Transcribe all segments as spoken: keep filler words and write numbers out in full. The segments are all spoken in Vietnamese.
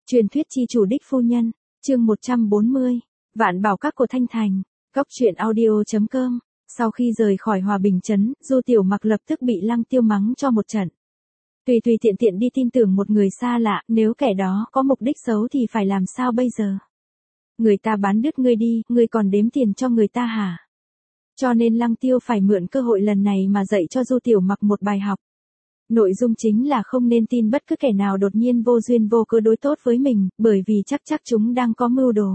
Truyền thuyết chi chủ đích phu nhân, chương một trăm bốn mươi, Vạn bảo các của Thanh Thành, Cóc truyện audio.com. Sau khi rời khỏi Hòa Bình Trấn, Du Tiểu Mặc lập tức bị Lăng Tiêu mắng cho một trận. Tùy tùy tiện tiện đi tin tưởng một người xa lạ, nếu kẻ đó có mục đích xấu thì phải làm sao bây giờ? Người ta bán đứt ngươi đi, ngươi còn đếm tiền cho người ta hả? Cho nên Lăng Tiêu phải mượn cơ hội lần này mà dạy cho Du Tiểu Mặc một bài học. Nội dung chính là không nên tin bất cứ kẻ nào đột nhiên vô duyên vô cớ đối tốt với mình, bởi vì chắc chắc chúng đang có mưu đồ.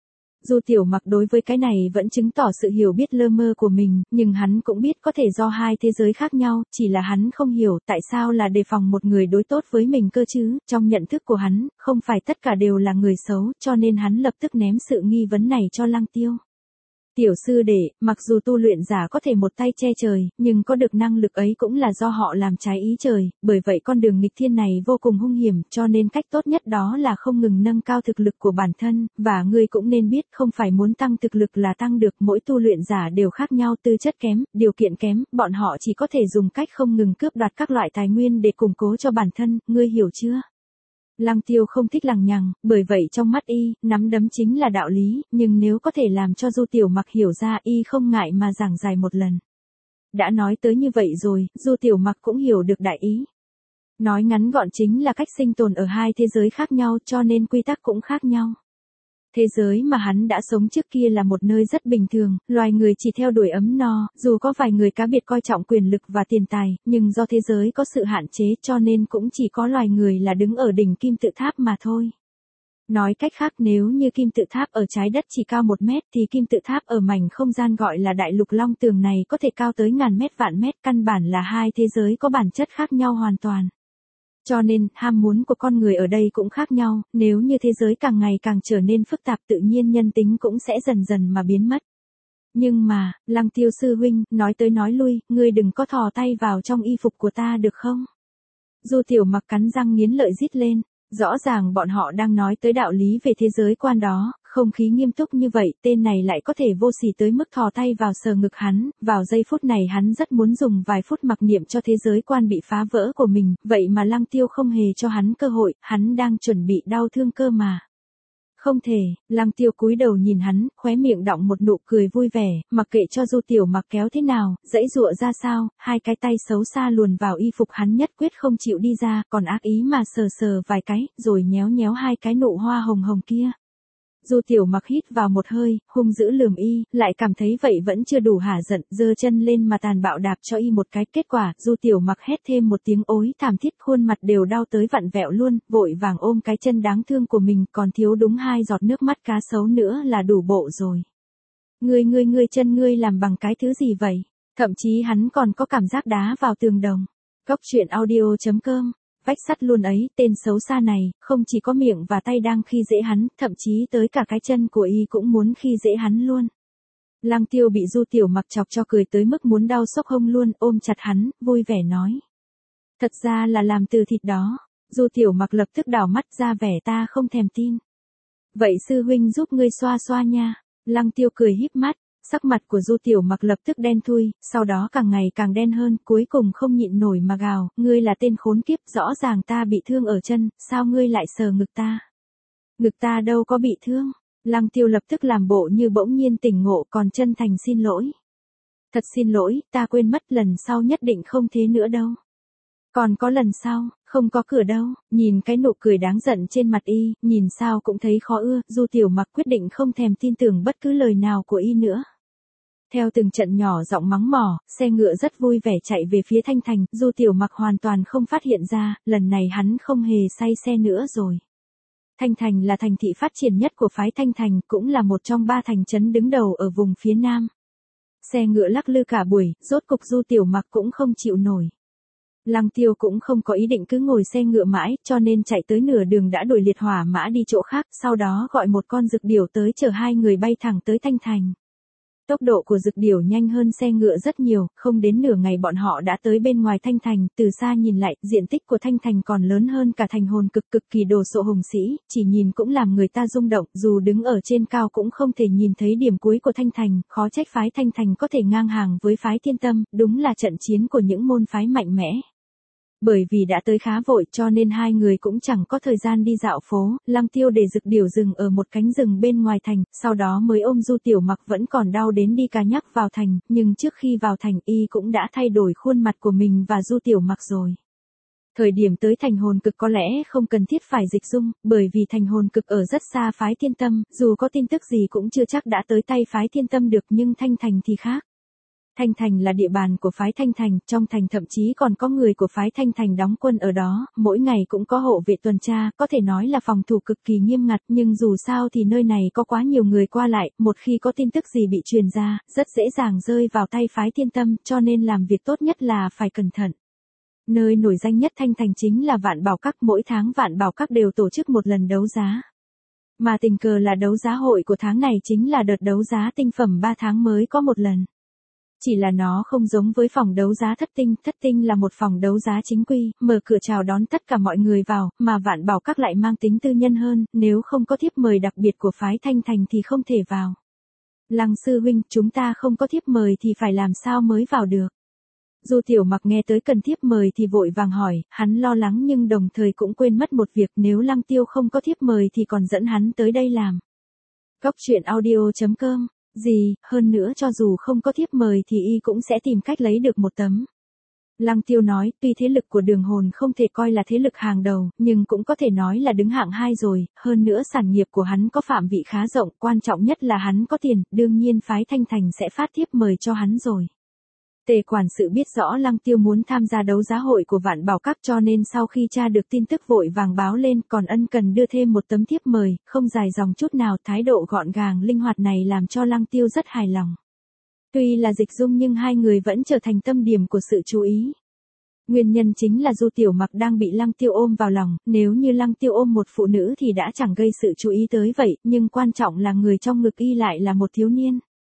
Du Tiểu Mặc đối với cái này vẫn chứng tỏ sự hiểu biết lơ mơ của mình, nhưng hắn cũng biết có thể do hai thế giới khác nhau, chỉ là hắn không hiểu tại sao là đề phòng một người đối tốt với mình cơ chứ. Trong nhận thức của hắn, không phải tất cả đều là người xấu, cho nên hắn lập tức ném sự nghi vấn này cho Lăng Tiêu. Tiểu sư đệ, mặc dù tu luyện giả có thể một tay che trời, nhưng có được năng lực ấy cũng là do họ làm trái ý trời, bởi vậy con đường nghịch thiên này vô cùng hung hiểm, cho nên cách tốt nhất đó là không ngừng nâng cao thực lực của bản thân, và ngươi cũng nên biết không phải muốn tăng thực lực là tăng được, mỗi tu luyện giả đều khác nhau, tư chất kém, điều kiện kém, bọn họ chỉ có thể dùng cách không ngừng cướp đoạt các loại tài nguyên để củng cố cho bản thân, ngươi hiểu chưa? Lăng Tiêu không thích lằng nhằng, bởi vậy trong mắt y, nắm đấm chính là đạo lý, nhưng nếu có thể làm cho Du Tiểu Mặc hiểu ra, y không ngại mà giảng giải một lần. Đã nói tới như vậy rồi, Du Tiểu Mặc cũng hiểu được đại ý. Nói ngắn gọn chính là cách sinh tồn ở hai thế giới khác nhau, cho nên quy tắc cũng khác nhau. Thế giới mà hắn đã sống trước kia là một nơi rất bình thường, loài người chỉ theo đuổi ấm no, dù có vài người cá biệt coi trọng quyền lực và tiền tài, nhưng do thế giới có sự hạn chế cho nên cũng chỉ có loài người là đứng ở đỉnh kim tự tháp mà thôi. Nói cách khác, nếu như kim tự tháp ở trái đất chỉ cao một mét thì kim tự tháp ở mảnh không gian gọi là đại lục long tường này có thể cao tới ngàn mét vạn mét, căn bản là hai thế giới có bản chất khác nhau hoàn toàn. Cho nên, ham muốn của con người ở đây cũng khác nhau, nếu như thế giới càng ngày càng trở nên phức tạp tự nhiên nhân tính cũng sẽ dần dần mà biến mất. Nhưng mà, Lăng Tiêu sư huynh, nói tới nói lui, ngươi đừng có thò tay vào trong y phục của ta được không? Du Tiểu Mặc cắn răng nghiến lợi rít lên, rõ ràng bọn họ đang nói tới đạo lý về thế giới quan đó, không khí nghiêm túc như vậy, tên này lại có thể vô sỉ tới mức thò tay vào sờ ngực hắn, vào giây phút này hắn rất muốn dùng vài phút mặc niệm cho thế giới quan bị phá vỡ của mình, vậy mà Lăng Tiêu không hề cho hắn cơ hội, hắn đang chuẩn bị đau thương cơ mà. Không thể, Lăng Tiêu cúi đầu nhìn hắn, khóe miệng đọng một nụ cười vui vẻ, mặc kệ cho Du Tiểu Mặc kéo thế nào, dãy dụa ra sao, hai cái tay xấu xa luồn vào y phục hắn nhất quyết không chịu đi ra, còn ác ý mà sờ sờ vài cái, rồi nhéo nhéo hai cái nụ hoa hồng hồng kia. Du Tiểu Mặc hít vào một hơi, hung dữ lườm y, lại cảm thấy vậy vẫn chưa đủ hả giận, giơ chân lên mà tàn bạo đạp cho y một cái, kết quả, Du Tiểu Mặc hét thêm một tiếng ối thảm thiết, khuôn mặt đều đau tới vặn vẹo luôn, vội vàng ôm cái chân đáng thương của mình, còn thiếu đúng hai giọt nước mắt cá sấu nữa là đủ bộ rồi. Ngươi ngươi ngươi chân ngươi làm bằng cái thứ gì vậy? Thậm chí hắn còn có cảm giác đá vào tường đồng. Cóc truyện audio.com. Vách sắt luôn ấy, tên xấu xa này, không chỉ có miệng và tay đang khi dễ hắn, thậm chí tới cả cái chân của y cũng muốn khi dễ hắn luôn. Lăng Tiêu bị Du Tiểu Mặc chọc cho cười tới mức muốn đau xốc hông luôn, ôm chặt hắn, vui vẻ nói. Thật ra là làm từ thịt đó. Du Tiểu Mặc lập tức đảo mắt ra vẻ ta không thèm tin. Vậy sư huynh giúp ngươi xoa xoa nha. Lăng Tiêu cười híp mắt. Sắc mặt của Du Tiểu Mặc lập tức đen thui, sau đó càng ngày càng đen hơn, cuối cùng không nhịn nổi mà gào, ngươi là tên khốn kiếp, rõ ràng ta bị thương ở chân, sao ngươi lại sờ ngực ta? Ngực ta đâu có bị thương. Lăng Tiêu lập tức làm bộ như bỗng nhiên tỉnh ngộ, còn chân thành xin lỗi. Thật xin lỗi, ta quên mất, lần sau nhất định không thế nữa đâu. Còn có lần sau, không có cửa đâu. Nhìn cái nụ cười đáng giận trên mặt y, nhìn sao cũng thấy khó ưa, Du Tiểu Mặc quyết định không thèm tin tưởng bất cứ lời nào của y nữa. Theo từng trận nhỏ giọng mắng mỏ, xe ngựa rất vui vẻ chạy về phía Thanh Thành, Du Tiểu Mặc hoàn toàn không phát hiện ra, lần này hắn không hề say xe nữa rồi. Thanh Thành là thành thị phát triển nhất của phái Thanh Thành, cũng là một trong ba thành trấn đứng đầu ở vùng phía Nam. Xe ngựa lắc lư cả buổi, rốt cục Du Tiểu Mặc cũng không chịu nổi. Lăng Tiêu cũng không có ý định cứ ngồi xe ngựa mãi, cho nên chạy tới nửa đường đã đuổi liệt hỏa mã đi chỗ khác, sau đó gọi một con dực điểu tới chở hai người bay thẳng tới Thanh Thành. Tốc độ của dực điểu nhanh hơn xe ngựa rất nhiều, không đến nửa ngày bọn họ đã tới bên ngoài Thanh Thành, từ xa nhìn lại, diện tích của Thanh Thành còn lớn hơn cả thành hồn cực cực kỳ đồ sộ hùng sĩ, chỉ nhìn cũng làm người ta rung động, dù đứng ở trên cao cũng không thể nhìn thấy điểm cuối của Thanh Thành, khó trách phái Thanh Thành có thể ngang hàng với phái Thiên Tâm, đúng là trận chiến của những môn phái mạnh mẽ. Bởi vì đã tới khá vội cho nên hai người cũng chẳng có thời gian đi dạo phố, Lăng Tiêu để Dực Điểu dừng ở một cánh rừng bên ngoài thành, sau đó mới ôm Du Tiểu Mặc vẫn còn đau đến đi cà nhắc vào thành, nhưng trước khi vào thành y cũng đã thay đổi khuôn mặt của mình và Du Tiểu Mặc rồi. Thời điểm tới thành hồn cực có lẽ không cần thiết phải dịch dung, bởi vì thành hồn cực ở rất xa phái Thiên Tâm, dù có tin tức gì cũng chưa chắc đã tới tay phái Thiên Tâm được, nhưng Thanh Thành thì khác. Thanh Thành là địa bàn của phái Thanh Thành, trong thành thậm chí còn có người của phái Thanh Thành đóng quân ở đó, mỗi ngày cũng có hộ vệ tuần tra, có thể nói là phòng thủ cực kỳ nghiêm ngặt, nhưng dù sao thì nơi này có quá nhiều người qua lại, một khi có tin tức gì bị truyền ra, rất dễ dàng rơi vào tay phái Thiên Tâm, cho nên làm việc tốt nhất là phải cẩn thận. Nơi nổi danh nhất Thanh Thành chính là Vạn Bảo Các, mỗi tháng Vạn Bảo Các đều tổ chức một lần đấu giá. Mà tình cờ là đấu giá hội của tháng này chính là đợt đấu giá tinh phẩm ba tháng mới có một lần. Chỉ là nó không giống với phòng đấu giá thất tinh, thất tinh là một phòng đấu giá chính quy, mở cửa chào đón tất cả mọi người vào, mà Vạn Bảo Các lại mang tính tư nhân hơn, nếu không có thiếp mời đặc biệt của phái Thanh Thành thì không thể vào. Lăng sư huynh, chúng ta không có thiếp mời thì phải làm sao mới vào được? Du Tiểu Mặc nghe tới cần thiếp mời thì vội vàng hỏi, hắn lo lắng nhưng đồng thời cũng quên mất một việc, nếu Lăng Tiêu không có thiếp mời thì còn dẫn hắn tới đây làm. Cốc truyện audio chấm com. Gì, hơn nữa cho dù không có thiếp mời thì y cũng sẽ tìm cách lấy được một tấm. Lăng Tiêu nói, tuy thế lực của Đường Hồn không thể coi là thế lực hàng đầu, nhưng cũng có thể nói là đứng hạng hai rồi, hơn nữa sản nghiệp của hắn có phạm vị khá rộng, quan trọng nhất là hắn có tiền, đương nhiên phái Thanh Thành sẽ phát thiếp mời cho hắn rồi. Tề quản sự biết rõ Lăng Tiêu muốn tham gia đấu giá hội của Vạn Bảo Các cho nên sau khi tra được tin tức vội vàng báo lên, còn ân cần đưa thêm một tấm thiếp mời, không dài dòng chút nào, thái độ gọn gàng linh hoạt này làm cho Lăng Tiêu rất hài lòng. Tuy là dịch dung nhưng hai người vẫn trở thành tâm điểm của sự chú ý. Nguyên nhân chính là Du Tiểu Mặc đang bị Lăng Tiêu ôm vào lòng, nếu như Lăng Tiêu ôm một phụ nữ thì đã chẳng gây sự chú ý tới vậy, nhưng quan trọng là người trong ngực y lại là một thiếu niên.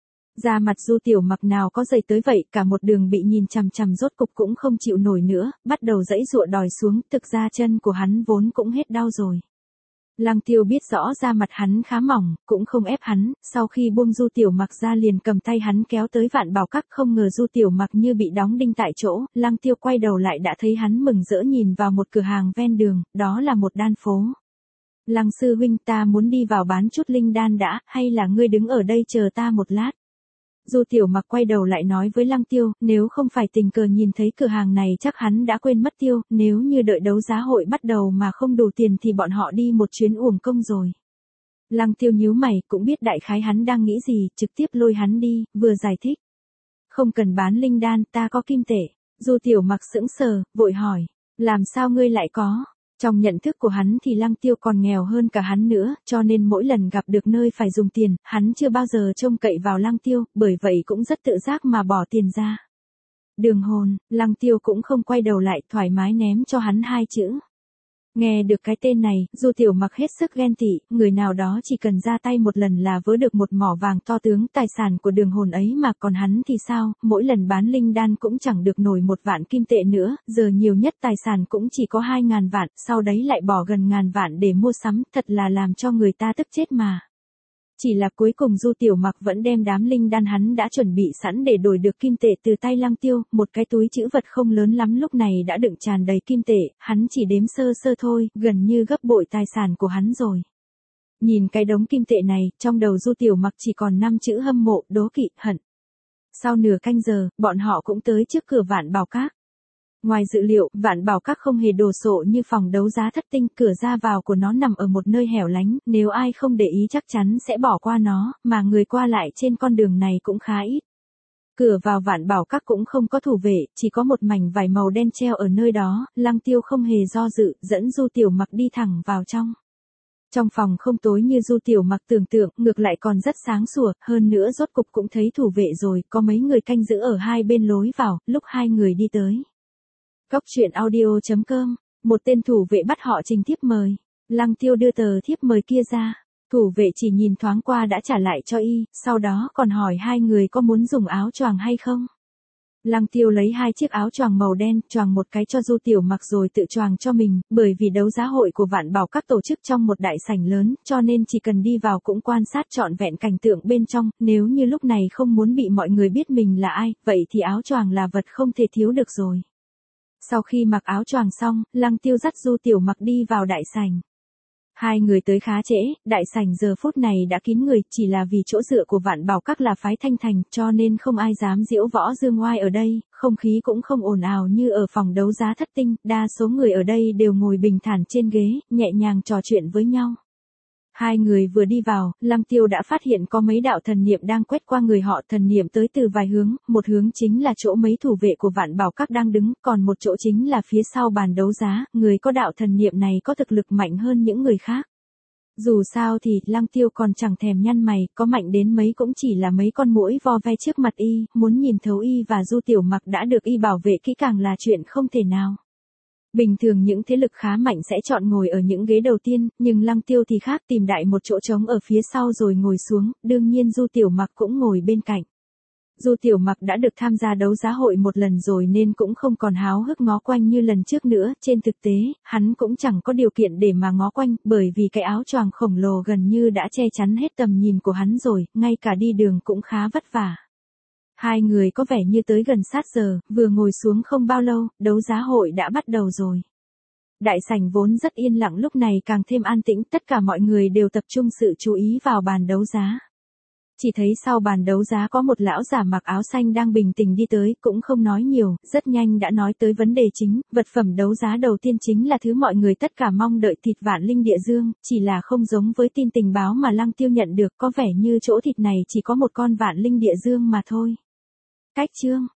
Da mặt Du Tiểu Mặc nào có dày tới vậy, cả một đường bị nhìn chằm chằm rốt cục cũng không chịu nổi nữa, bắt đầu giãy giụa đòi xuống, thực ra chân của hắn vốn cũng hết đau rồi. Lăng Tiêu biết rõ da mặt hắn khá mỏng, cũng không ép hắn, sau khi buông Du Tiểu Mặc ra liền cầm tay hắn kéo tới Vạn Bảo Các, không ngờ Du Tiểu Mặc như bị đóng đinh tại chỗ, Lăng Tiêu quay đầu lại đã thấy hắn mừng rỡ nhìn vào một cửa hàng ven đường, đó là một đan phố. Lăng sư huynh, ta muốn đi vào bán chút linh đan đã, hay là ngươi đứng ở đây chờ ta một lát? Du Tiểu Mặc quay đầu lại nói với Lăng Tiêu, nếu không phải tình cờ nhìn thấy cửa hàng này chắc hắn đã quên mất tiêu, nếu như đợi đấu giá hội bắt đầu mà không đủ tiền thì bọn họ đi một chuyến uổng công rồi. Lăng Tiêu nhíu mày, cũng biết đại khái hắn đang nghĩ gì, trực tiếp lôi hắn đi, vừa giải thích. Không cần bán linh đan, ta có kim tệ. Du Tiểu Mặc sững sờ, vội hỏi, làm sao ngươi lại có? Trong nhận thức của hắn thì Lăng Tiêu còn nghèo hơn cả hắn nữa, cho nên mỗi lần gặp được nơi phải dùng tiền, hắn chưa bao giờ trông cậy vào Lăng Tiêu, bởi vậy cũng rất tự giác mà bỏ tiền ra. Đường Hồn, Lăng Tiêu cũng không quay đầu lại, thoải mái ném cho hắn hai chữ. Nghe được cái tên này, Du Tiểu Mặc hết sức ghen tị, người nào đó chỉ cần ra tay một lần là vớ được một mỏ vàng to tướng, tài sản của Đường Hồn ấy mà, còn hắn thì sao, mỗi lần bán linh đan cũng chẳng được nổi một vạn kim tệ nữa, giờ nhiều nhất tài sản cũng chỉ có hai ngàn vạn, sau đấy lại bỏ gần ngàn vạn để mua sắm, thật là làm cho người ta tức chết mà. Chỉ là cuối cùng Du Tiểu Mặc vẫn đem đám linh đan hắn đã chuẩn bị sẵn để đổi được kim tệ từ tay Lăng Tiêu, một cái túi trữ vật không lớn lắm lúc này đã đựng tràn đầy kim tệ, hắn chỉ đếm sơ sơ thôi, gần như gấp bội tài sản của hắn rồi. Nhìn cái đống kim tệ này, trong đầu Du Tiểu Mặc chỉ còn năm chữ hâm mộ, đố kỵ, hận. Sau nửa canh giờ, bọn họ cũng tới trước cửa Vạn Bảo Các. Ngoài dự liệu, Vạn Bảo Các không hề đồ sộ như phòng đấu giá thất tinh, cửa ra vào của nó nằm ở một nơi hẻo lánh, nếu ai không để ý chắc chắn sẽ bỏ qua nó, mà người qua lại trên con đường này cũng khá ít. Cửa vào Vạn Bảo Các cũng không có thủ vệ, chỉ có một mảnh vải màu đen treo ở nơi đó, Lăng Tiêu không hề do dự, dẫn Du Tiểu Mặc đi thẳng vào trong. Trong phòng không tối như Du Tiểu Mặc tưởng tượng, ngược lại còn rất sáng sủa, hơn nữa rốt cục cũng thấy thủ vệ rồi, có mấy người canh giữ ở hai bên lối vào, lúc hai người đi tới. Cốc truyện audio chấm com, một tên thủ vệ bắt họ trình thiếp mời. Lăng Tiêu đưa tờ thiếp mời kia ra. Thủ vệ chỉ nhìn thoáng qua đã trả lại cho y, sau đó còn hỏi hai người có muốn dùng áo choàng hay không. Lăng Tiêu lấy hai chiếc áo choàng màu đen, choàng một cái cho Du Tiểu Mặc rồi tự choàng cho mình, bởi vì đấu giá hội của Vạn Bảo Các tổ chức trong một đại sảnh lớn, cho nên chỉ cần đi vào cũng quan sát trọn vẹn cảnh tượng bên trong, nếu như lúc này không muốn bị mọi người biết mình là ai, vậy thì áo choàng là vật không thể thiếu được rồi. Sau khi mặc áo choàng xong, Lăng Tiêu dắt Du Tiểu Mặc đi vào đại sảnh. Hai người tới khá trễ, đại sảnh giờ phút này đã kín người, chỉ là vì chỗ dựa của Vạn Bảo Các là phái Thanh Thành, cho nên không ai dám diễu võ dương oai ở đây, không khí cũng không ồn ào như ở phòng đấu giá Thất Tinh, đa số người ở đây đều ngồi bình thản trên ghế, nhẹ nhàng trò chuyện với nhau. Hai người vừa đi vào, Lăng Tiêu đã phát hiện có mấy đạo thần niệm đang quét qua người họ, thần niệm tới từ vài hướng, một hướng chính là chỗ mấy thủ vệ của Vạn Bảo Các đang đứng, còn một chỗ chính là phía sau bàn đấu giá, người có đạo thần niệm này có thực lực mạnh hơn những người khác. Dù sao thì, Lăng Tiêu còn chẳng thèm nhăn mày, có mạnh đến mấy cũng chỉ là mấy con muỗi vo ve trước mặt y, muốn nhìn thấu y và Du Tiểu Mặc đã được y bảo vệ kỹ càng là chuyện không thể nào. Bình thường những thế lực khá mạnh sẽ chọn ngồi ở những ghế đầu tiên, nhưng Lăng Tiêu thì khác, tìm đại một chỗ trống ở phía sau rồi ngồi xuống, đương nhiên Du Tiểu Mặc cũng ngồi bên cạnh. Du Tiểu Mặc đã được tham gia đấu giá hội một lần rồi nên cũng không còn háo hức ngó quanh như lần trước nữa, trên thực tế, hắn cũng chẳng có điều kiện để mà ngó quanh, bởi vì cái áo choàng khổng lồ gần như đã che chắn hết tầm nhìn của hắn rồi, ngay cả đi đường cũng khá vất vả. Hai người có vẻ như tới gần sát giờ, vừa ngồi xuống không bao lâu, đấu giá hội đã bắt đầu rồi. Đại sảnh vốn rất yên lặng lúc này càng thêm an tĩnh, tất cả mọi người đều tập trung sự chú ý vào bàn đấu giá. Chỉ thấy sau bàn đấu giá có một lão giả mặc áo xanh đang bình tĩnh đi tới, cũng không nói nhiều, rất nhanh đã nói tới vấn đề chính, vật phẩm đấu giá đầu tiên chính là thứ mọi người tất cả mong đợi, thịt vạn linh địa dương, chỉ là không giống với tin tình báo mà Lăng Tiêu nhận được, có vẻ như chỗ thịt này chỉ có một con vạn linh địa dương mà thôi. Cách chương